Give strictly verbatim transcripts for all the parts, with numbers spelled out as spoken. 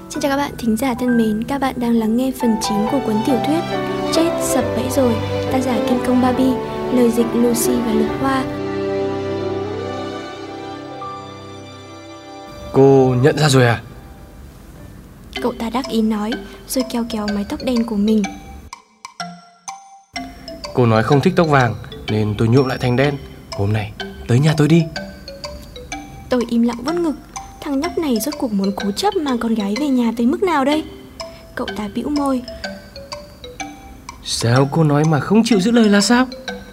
Xin chào các bạn thính giả thân mến, các bạn đang lắng nghe phần chín của cuốn tiểu thuyết Chết sập bẫy rồi, tác giả Kim Công Barbie, lời dịch Lucy và Lục Hoa. Cô nhận ra rồi à? Cậu ta đắc ý nói, rồi kéo kéo mái tóc đen của mình. Cô nói không thích tóc vàng nên tôi nhuộm lại thành đen. Hôm nay tới nhà tôi đi. Tôi im lặng vuốt ngực. Thằng nhóc này rốt cuộc muốn cố chấp mang con gái về nhà tới mức nào đây? Cậu ta bĩu môi. Sao cô nói mà không chịu giữ lời là sao?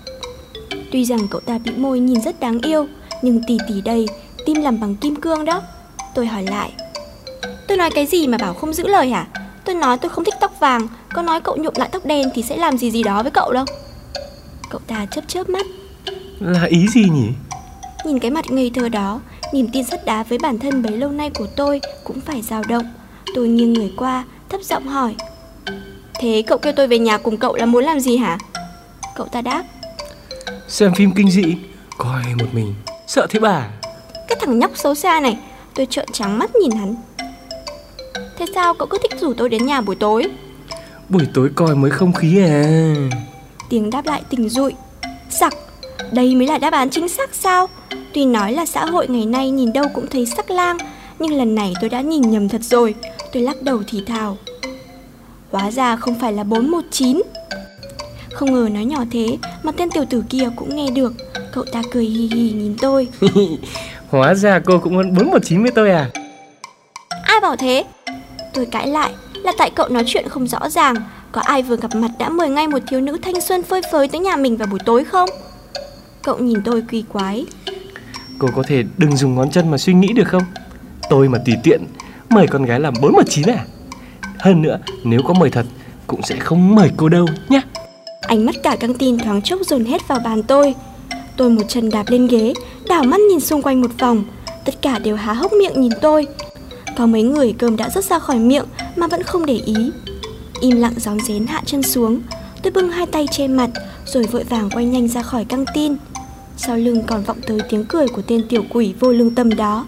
Tuy rằng cậu ta bĩu môi nhìn rất đáng yêu, nhưng tỉ tỉ đây, tim làm bằng kim cương đó. Tôi hỏi lại. Tôi nói cái gì mà bảo không giữ lời hả? Tôi nói tôi không thích tóc vàng, có nói cậu nhuộm lại tóc đen thì sẽ làm gì gì đó với cậu đâu. Cậu ta chớp chớp mắt. Là ý gì nhỉ? Nhìn cái mặt ngây thơ đó, niềm tin sắt đá với bản thân bấy lâu nay của tôi cũng phải dao động. Tôi nghiêng người qua, thấp giọng hỏi. Thế cậu kêu tôi về nhà cùng cậu là muốn làm gì hả? Cậu ta đáp. Xem phim kinh dị, coi một mình, sợ thế bà. Cái thằng nhóc xấu xa này. Tôi trợn trắng mắt nhìn hắn. Thế sao cậu cứ thích rủ tôi đến nhà buổi tối? Buổi tối coi mới không khí à? Tiếng đáp lại tỉnh rụi. Sặc, đây mới là đáp án chính xác sao? Tuy nói là xã hội ngày nay nhìn đâu cũng thấy sắc lang, nhưng lần này tôi đã nhìn nhầm thật rồi. Tôi lắc đầu thì thào. Hóa ra không phải là bốn một chín. Không ngờ nói nhỏ thế mà tên tiểu tử kia cũng nghe được. Cậu ta cười hì hì nhìn tôi. Hóa ra cô cũng muốn bốn một chín với tôi à? Ai bảo thế? Tôi cãi lại. Là tại cậu nói chuyện không rõ ràng. Có ai vừa gặp mặt đã mời ngay một thiếu nữ thanh xuân phơi phới tới nhà mình vào buổi tối không? Cậu nhìn tôi kỳ quái. Cô có thể đừng dùng ngón chân mà suy nghĩ được không? Tôi mà tùy tiện mời con gái làm bốn một chín à? Hơn nữa, nếu có mời thật cũng sẽ không mời cô đâu nhá. Ánh mắt cả căng tin thoáng chốc dồn hết vào bàn tôi. Tôi một chân đạp lên ghế, đảo mắt nhìn xung quanh một vòng. Tất cả đều há hốc miệng nhìn tôi. Có mấy người cơm đã rớt ra khỏi miệng mà vẫn không để ý. Im lặng rón rén hạ chân xuống. Tôi bưng hai tay che mặt, rồi vội vàng quay nhanh ra khỏi căng tin. Sau lưng còn vọng tới tiếng cười của tên tiểu quỷ vô lương tâm đó.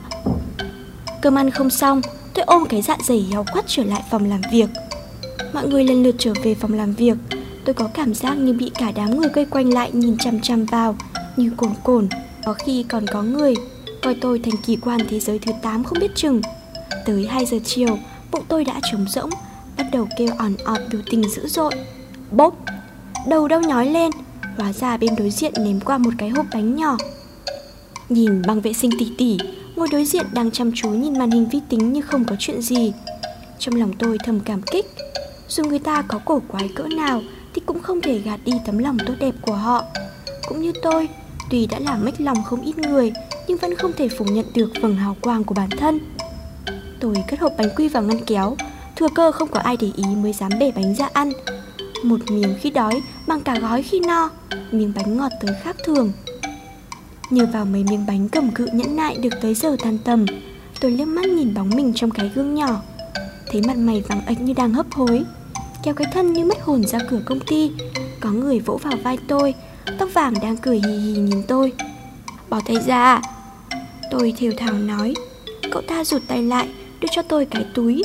Cơm ăn không xong, tôi ôm cái dạ dày héo quắt trở lại phòng làm việc. Mọi người lần lượt trở về phòng làm việc. Tôi có cảm giác như bị cả đám người quây quanh lại nhìn chằm chằm vào, như cồn cồn. Có khi còn có người coi tôi thành kỳ quan thế giới thứ tám không biết chừng. Tới hai giờ chiều, bụng tôi đã trống rỗng, bắt đầu kêu ỏn ọt biểu tình dữ dội. Bốp, đầu đâu nhói lên. Hóa ra bên đối diện ném qua một cái hộp bánh nhỏ. Nhìn băng vệ sinh tỉ tỉ ngồi đối diện đang chăm chú nhìn màn hình vi tính như không có chuyện gì. Trong lòng tôi thầm cảm kích. Dù người ta có cổ quái cỡ nào thì cũng không thể gạt đi tấm lòng tốt đẹp của họ. Cũng như tôi, tuy đã làm mếch lòng không ít người, nhưng vẫn không thể phủ nhận được vầng hào quang của bản thân. Tôi cất hộp bánh quy vào ngăn kéo, thừa cơ không có ai để ý mới dám bể bánh ra ăn. Một miếng khi đói, bằng cả gói khi no. Miếng bánh ngọt tới khác thường. Nhờ vào mấy miếng bánh cầm cự nhẫn nại được tới giờ tan tầm, tôi liếc mắt nhìn bóng mình trong cái gương nhỏ. Thấy mặt mày vàng ếch như đang hấp hối, kéo cái thân như mất hồn ra cửa công ty. Có người vỗ vào vai tôi. Tóc vàng đang cười hì hì nhìn tôi. Bỏ tay ra. Tôi thều thào nói. Cậu ta rụt tay lại, đưa cho tôi cái túi.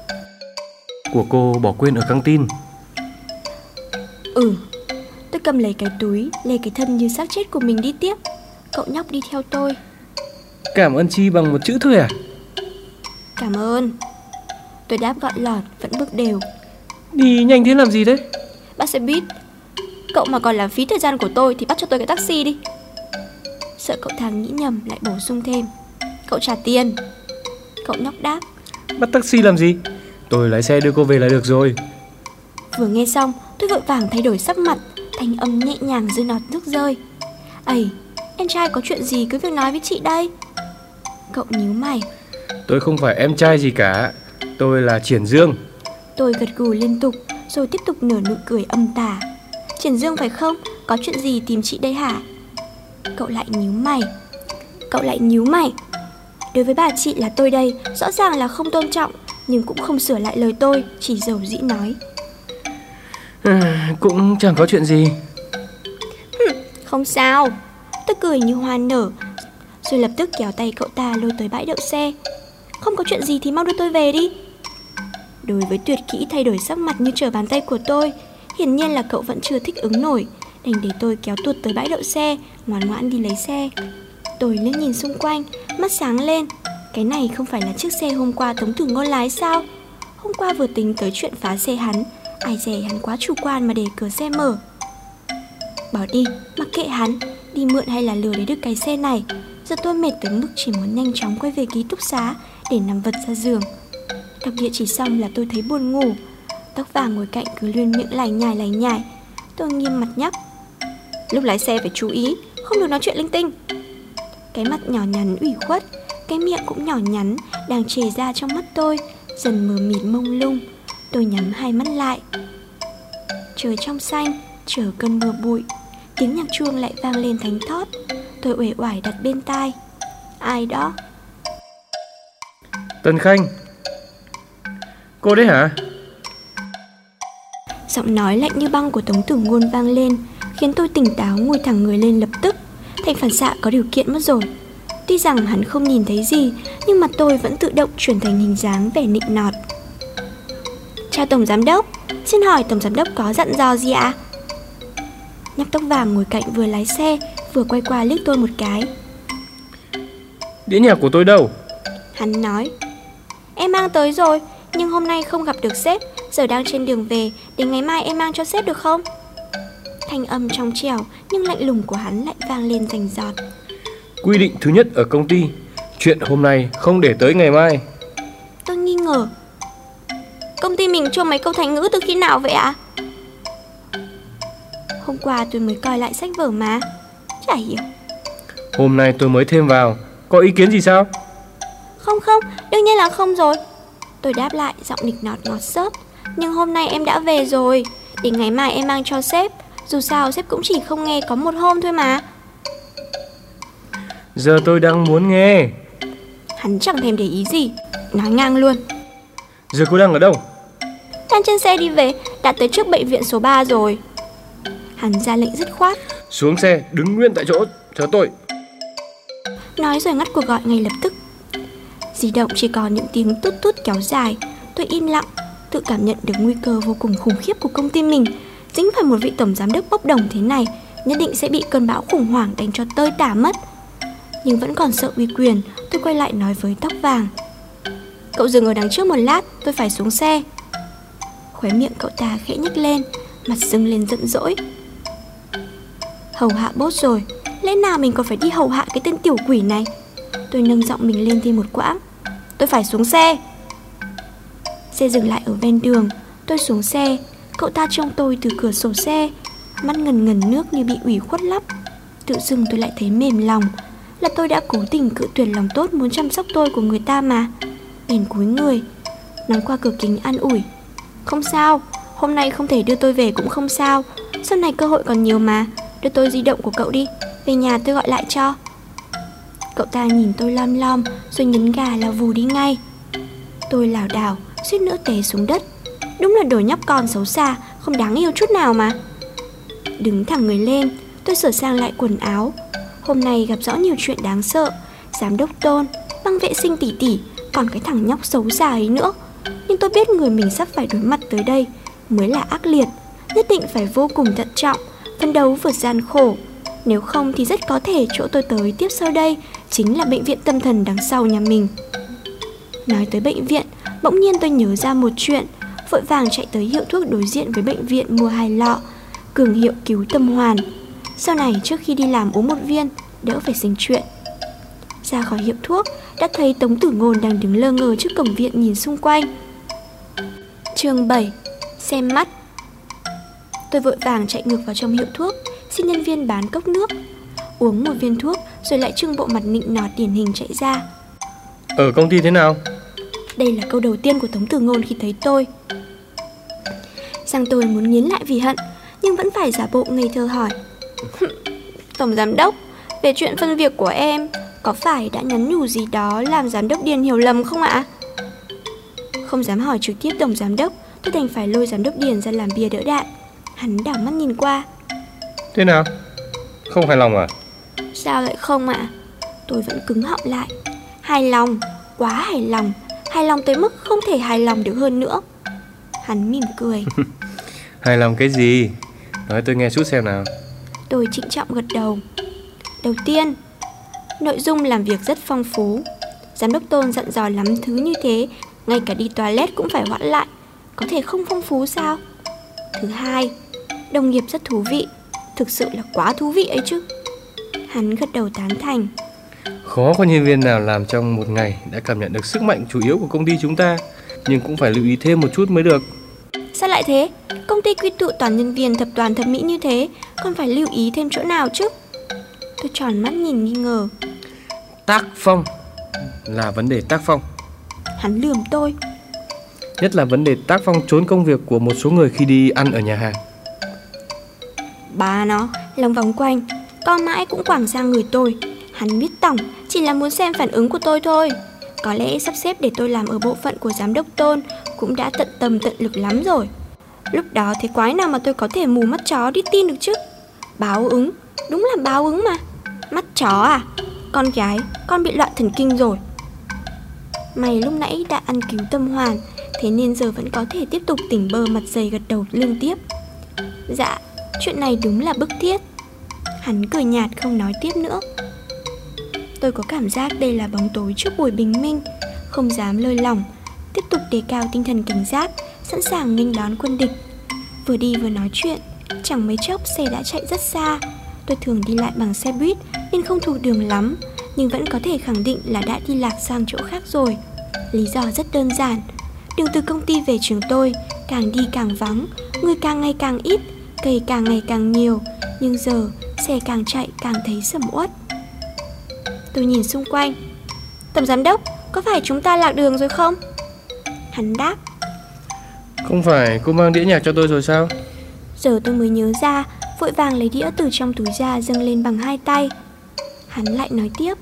Của cô bỏ quên ở căng tin. Ừ. Tôi cầm lấy cái túi, lê cái thân như xác chết của mình đi tiếp. Cậu nhóc đi theo tôi. Cảm ơn chi bằng một chữ thôi à? Cảm ơn. Tôi đáp gọn lọt, vẫn bước đều. Đi nhanh thế làm gì đấy? Bắt xe buýt. Cậu mà còn làm phí thời gian của tôi thì bắt cho tôi cái taxi đi. Sợ cậu thằng nghĩ nhầm lại bổ sung thêm. Cậu trả tiền. Cậu nhóc đáp. Bắt taxi làm gì? Tôi lái xe đưa cô về là được rồi. Vừa nghe xong, tôi vội vàng thay đổi sắc mặt, thanh âm nhẹ nhàng như nọt nước rơi. Ây, em trai có chuyện gì cứ việc nói với chị đây. Cậu nhíu mày. Tôi không phải em trai gì cả. Tôi là Triển Dương. Tôi gật gù liên tục, rồi tiếp tục nở nụ cười âm tà. Triển Dương phải không? Có chuyện gì tìm chị đây hả? Cậu lại nhíu mày. Cậu lại nhíu mày. Đối với bà chị là tôi đây, rõ ràng là không tôn trọng, nhưng cũng không sửa lại lời tôi, chỉ dầu dĩ nói. À, cũng chẳng có chuyện gì. Hừm, không sao. Tôi cười như hoa nở, rồi lập tức kéo tay cậu ta lôi tới bãi đậu xe. Không có chuyện gì thì mau đưa tôi về đi. Đối với tuyệt kỹ thay đổi sắc mặt như trở bàn tay của tôi, hiển nhiên là cậu vẫn chưa thích ứng nổi, đành để tôi kéo tuột tới bãi đậu xe, ngoan ngoãn đi lấy xe. Tôi liếc nhìn xung quanh, mắt sáng lên. Cái này không phải là chiếc xe hôm qua Tống Tử Ngôn lái sao? Hôm qua vừa tính tới chuyện phá xe hắn, ai dè hắn quá chủ quan mà để cửa xe mở. Bỏ đi, mặc kệ hắn, đi mượn hay là lừa lấy được cái xe này. Giờ tôi mệt tới mức chỉ muốn nhanh chóng quay về ký túc xá để nằm vật ra giường. Đọc địa chỉ xong là tôi thấy buồn ngủ. Tóc vàng ngồi cạnh cứ luyên miệng lải nhải lải nhải. Tôi nghiêm mặt nhắc: lúc lái xe phải chú ý, không được nói chuyện linh tinh. Cái mặt nhỏ nhắn ủy khuất, cái miệng cũng nhỏ nhắn đang chề ra trong mắt tôi dần mờ mịt mông lung. Tôi nhắm hai mắt lại. Trời trong xanh, chờ cơn mưa bụi. Tiếng nhạc chuông lại vang lên thánh thót. Tôi uể oải đặt bên tai: ai đó? Tân Khanh. Cô đấy hả? Giọng nói lạnh như băng của Tống Tử Ngôn vang lên, khiến tôi tỉnh táo ngồi thẳng người lên lập tức. Thành phản xạ có điều kiện mất rồi. Tuy rằng hắn không nhìn thấy gì, nhưng mặt tôi vẫn tự động chuyển thành hình dáng vẻ nịnh nọt. Chào Tổng Giám Đốc, xin hỏi Tổng Giám Đốc có dặn dò gì ạ? Nhóc tóc vàng ngồi cạnh vừa lái xe, vừa quay qua liếc tôi một cái. Đĩa nhạc của tôi đâu? Hắn nói: em mang tới rồi, nhưng hôm nay không gặp được sếp, giờ đang trên đường về, đến ngày mai em mang cho sếp được không? Thanh âm trong trẻo nhưng lạnh lùng của hắn lại vang lên rành rọt. Quy định thứ nhất ở công ty, chuyện hôm nay không để tới ngày mai. Tôi nghi ngờ: công ty mình cho mấy câu thành ngữ từ khi nào vậy ạ? Hôm qua tôi mới coi lại sách vở mà. Chả hiểu. Hôm nay tôi mới thêm vào, có ý kiến gì sao? Không không, đương nhiên là không rồi. Tôi đáp lại giọng nịnh nọt ngọt xớp. Nhưng hôm nay em đã về rồi, đến ngày mai em mang cho sếp. Dù sao sếp cũng chỉ không nghe có một hôm thôi mà. Giờ tôi đang muốn nghe. Hắn chẳng thèm để ý gì, nói ngang luôn: giờ cô đang ở đâu? Đang trên xe đi về, đã tới trước bệnh viện số ba rồi. Hắn ra lệnh dứt khoát: xuống xe, đứng nguyên tại chỗ, chờ tôi. Nói rồi ngắt cuộc gọi ngay lập tức. Di động chỉ còn những tiếng tút tút kéo dài. Tôi im lặng, tự cảm nhận được nguy cơ vô cùng khủng khiếp của công ty mình. Dính phải một vị tổng giám đốc bốc đồng thế này, nhất định sẽ bị cơn bão khủng hoảng đánh cho tơi tả mất. Nhưng vẫn còn sợ uy quyền, tôi quay lại nói với tóc vàng: cậu dừng ở đằng trước một lát, tôi phải xuống xe. Khóe miệng cậu ta khẽ nhếch lên, mặt sưng lên giận dỗi. Hầu hạ boss rồi, lẽ nào mình còn phải đi hầu hạ cái tên tiểu quỷ này? Tôi nâng giọng mình lên thêm một quãng: tôi phải xuống xe. Xe dừng lại ở ven đường. Tôi xuống xe. Cậu ta trông tôi từ cửa sổ xe, mắt ngần ngần nước như bị ủy khuất lắm. Tự dưng tôi lại thấy mềm lòng. Là tôi đã cố tình cự tuyệt lòng tốt muốn chăm sóc tôi của người ta mà. Bèn cúi người, nói qua cửa kính an ủi: không sao, hôm nay không thể đưa tôi về cũng không sao. Sau này cơ hội còn nhiều mà. Đưa tôi di động của cậu đi, về nhà tôi gọi lại cho. Cậu ta nhìn tôi lom lom, rồi nhấn gà lao vù đi ngay. Tôi lảo đảo, suýt nữa té xuống đất. Đúng là đồ nhóc con xấu xa, không đáng yêu chút nào mà. Đứng thẳng người lên, tôi sửa sang lại quần áo. Hôm nay gặp rõ nhiều chuyện đáng sợ. Giám đốc Tôn, băng vệ sinh tỷ tỷ, còn cái thằng nhóc xấu xa ấy nữa. Nhưng tôi biết người mình sắp phải đối mặt tới đây mới là ác liệt. Nhất định phải vô cùng thận trọng, phấn đấu vượt gian khổ. Nếu không thì rất có thể chỗ tôi tới tiếp sau đây chính là bệnh viện tâm thần đằng sau nhà mình. Nói tới bệnh viện, bỗng nhiên tôi nhớ ra một chuyện. Vội vàng chạy tới hiệu thuốc đối diện với bệnh viện mua hai lọ cường hiệu cứu tâm hoàn. Sau này trước khi đi làm uống một viên, đỡ phải sinh chuyện. Ra khỏi hiệu thuốc, đã thấy Tống Tử Ngôn đang đứng lơ ngơ trước cổng viện nhìn xung quanh. Chương bảy. Xem mắt. Tôi vội vàng chạy ngược vào trong hiệu thuốc, xin nhân viên bán cốc nước. Uống một viên thuốc rồi lại trưng bộ mặt nịnh nọt điển hình chạy ra. Ở công ty thế nào? Đây là câu đầu tiên của Tống Tử Ngôn khi thấy tôi. Rằng tôi muốn nghiến lại vì hận, nhưng vẫn phải giả bộ ngây thơ hỏi: Tổng giám đốc, về chuyện phân việc của em, có phải đã nhắn nhủ gì đó làm giám đốc Điền hiểu lầm không ạ? Không dám hỏi trực tiếp tổng giám đốc, tôi đành phải lôi giám đốc Điền ra làm bia đỡ đạn. Hắn đảo mắt nhìn qua. Thế nào? Không hài lòng à? Sao lại không ạ? Tôi vẫn cứng họng lại. Hài lòng, quá hài lòng. Hài lòng tới mức không thể hài lòng được hơn nữa. Hắn mỉm cười. Hài lòng cái gì? Nói tôi nghe chút xem nào. Tôi trịnh trọng gật đầu. Đầu tiên, nội dung làm việc rất phong phú. Giám đốc Tôn dặn dò lắm thứ như thế, ngay cả đi toilet cũng phải hoãn lại. Có thể không phong phú sao? Thứ hai, đồng nghiệp rất thú vị. Thực sự là quá thú vị ấy chứ. Hắn gật đầu tán thành. Khó có nhân viên nào làm trong một ngày đã cảm nhận được sức mạnh chủ yếu của công ty chúng ta, nhưng cũng phải lưu ý thêm một chút mới được. Sao lại thế? Công ty quy tụ toàn nhân viên thập toàn thập mỹ như thế, còn phải lưu ý thêm chỗ nào chứ? Tôi tròn mắt nhìn nghi ngờ. Tác phong là vấn đề tác phong. Hắn lườm tôi. Nhất là vấn đề tác phong trốn công việc của một số người khi đi ăn ở nhà hàng. Bà nó, lòng vòng quanh, co mãi cũng quẳng sang người tôi. Hắn biết tổng, chỉ là muốn xem phản ứng của tôi thôi. Có lẽ sắp xếp để tôi làm ở bộ phận của giám đốc Tôn cũng đã tận tâm tận lực lắm rồi. Lúc đó thế quái nào mà tôi có thể mù mắt chó đi tin được chứ? Báo ứng, đúng là báo ứng mà. Mắt chó à? Con gái, con bị loạn thần kinh rồi. Mày lúc nãy đã ăn cứu tâm hoàn, thế nên giờ vẫn có thể tiếp tục tỉnh bơ mặt dày gật đầu liên tiếp. Dạ, chuyện này đúng là bức thiết. Hắn cười nhạt không nói tiếp nữa. Tôi có cảm giác đây là bóng tối trước buổi bình minh, không dám lơi lỏng, tiếp tục đề cao tinh thần cảnh giác, sẵn sàng nghênh đón quân địch. Vừa đi vừa nói chuyện, chẳng mấy chốc xe đã chạy rất xa. Tôi thường đi lại bằng xe buýt nên không thuộc đường lắm, nhưng vẫn có thể khẳng định là đã đi lạc sang chỗ khác rồi. Lý do rất đơn giản. Đường từ công ty về trường tôi càng đi càng vắng, người càng ngày càng ít, cây càng ngày càng nhiều, nhưng giờ xe càng chạy càng thấy sầm uất. Tôi nhìn xung quanh. Tổng giám đốc, có phải chúng ta lạc đường rồi không? Hắn đáp. Không phải cô mang đĩa nhạc cho tôi rồi sao? Giờ tôi mới nhớ ra, vội vàng lấy đĩa từ trong túi ra dâng lên bằng hai tay. Hắn lại nói tiếp.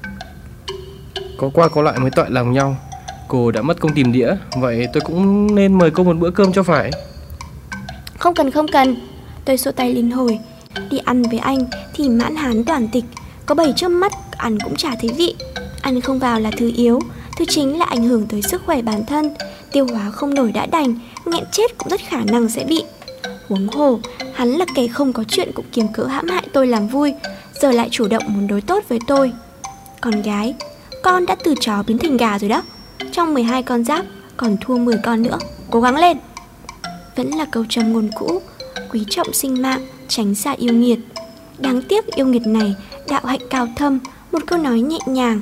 Có qua có lại mới tọa lòng nhau. Cô đã mất công tìm đĩa, vậy tôi cũng nên mời cô một bữa cơm cho phải. Không cần không cần. Tôi xua tay liên hồi. Đi ăn với anh thì mãn hán toàn tịch, có bảy trước mắt ăn cũng chả thấy vị. Ăn không vào là thứ yếu, thứ chính là ảnh hưởng tới sức khỏe bản thân. Tiêu hóa không nổi đã đành, nghẹn chết cũng rất khả năng sẽ bị. Huống hồ, hắn là kẻ không có chuyện cũng kiếm cớ hãm hại tôi làm vui, giờ lại chủ động muốn đối tốt với tôi. Con gái, con đã từ chó biến thành gà rồi đó. Trong mười hai con giáp còn thua mười con nữa, cố gắng lên. Vẫn là câu trầm ngôn cũ, quý trọng sinh mạng, tránh xa yêu nghiệt. Đáng tiếc yêu nghiệt này đạo hạnh cao thâm, một câu nói nhẹ nhàng.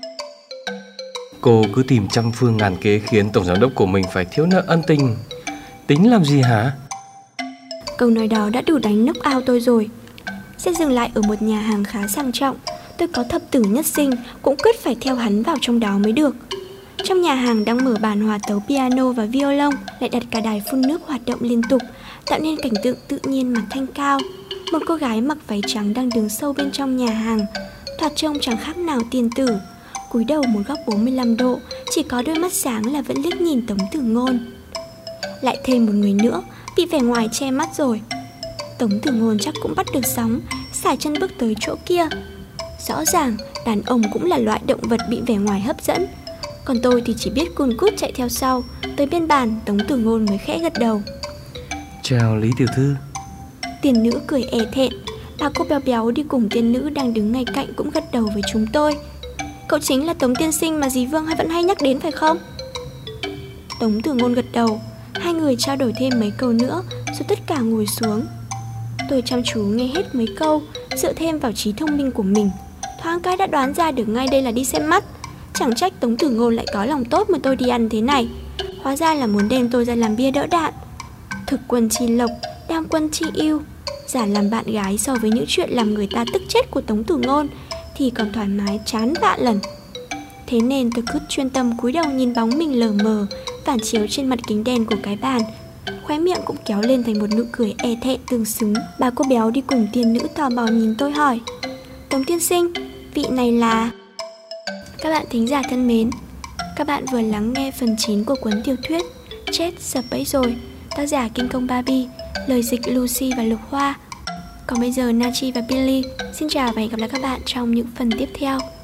Cô cứ tìm trăm phương ngàn kế khiến tổng giám đốc của mình phải thiếu nợ ân tình. Tính làm gì hả? Câu nói đó đã đủ đánh knock out tôi rồi. Sẽ dừng lại ở một nhà hàng khá sang trọng. Tôi có thập tử nhất sinh cũng quyết phải theo hắn vào trong đó mới được. Trong nhà hàng đang mở bàn hòa tấu piano và violon, lại đặt cả đài phun nước hoạt động liên tục, tạo nên cảnh tượng tự nhiên mà thanh cao. Một cô gái mặc váy trắng đang đứng sâu bên trong nhà hàng, thoạt trông chẳng khác nào tiên tử. Cúi đầu một góc bốn mươi lăm độ, chỉ có đôi mắt sáng là vẫn liếc nhìn Tống Tử Ngôn. Lại thêm một người nữa, bị vẻ ngoài che mắt rồi. Tống Tử Ngôn chắc cũng bắt được sóng, sải chân bước tới chỗ kia. Rõ ràng, đàn ông cũng là loại động vật bị vẻ ngoài hấp dẫn. Còn tôi thì chỉ biết cun cút chạy theo sau. Tới bên bàn, Tống Tử Ngôn mới khẽ gật đầu. Chào Lý tiểu thư. Tiền nữ cười e thẹn. Bà cô béo béo đi cùng tiên nữ đang đứng ngay cạnh cũng gật đầu với chúng tôi. Cậu chính là Tống tiên sinh mà dì Vương hay vẫn hay nhắc đến phải không? Tống Tử Ngôn gật đầu. Hai người trao đổi thêm mấy câu nữa, rồi tất cả ngồi xuống. Tôi chăm chú nghe hết mấy câu, dựa thêm vào trí thông minh của mình, thoáng cái đã đoán ra được ngay đây là đi xem mắt. Chẳng trách Tống Tử Ngôn lại có lòng tốt mời tôi đi ăn thế này. Hóa ra là muốn đem tôi ra làm bia đỡ đạn. Thực quân chi lộc, đam quân chi yêu. Giả làm bạn gái so với những chuyện làm người ta tức chết của Tống Tử Ngôn thì còn thoải mái chán vạn lần. Thế nên tôi cứ chuyên tâm cúi đầu nhìn bóng mình lờ mờ phản chiếu trên mặt kính đen của cái bàn. Khóe miệng cũng kéo lên thành một nụ cười e thẹn tương xứng. Bà cô béo đi cùng tiên nữ tò mò nhìn tôi hỏi: Tống tiên sinh, vị này là... Các bạn thính giả thân mến, các bạn vừa lắng nghe phần chín của cuốn tiểu thuyết Chết sập bẫy rồi, tác giả Kinh Công Barbie, lời dịch Lucy và Lục Hoa. Còn bây giờ Nachi và Billy xin chào và hẹn gặp lại các bạn trong những phần tiếp theo.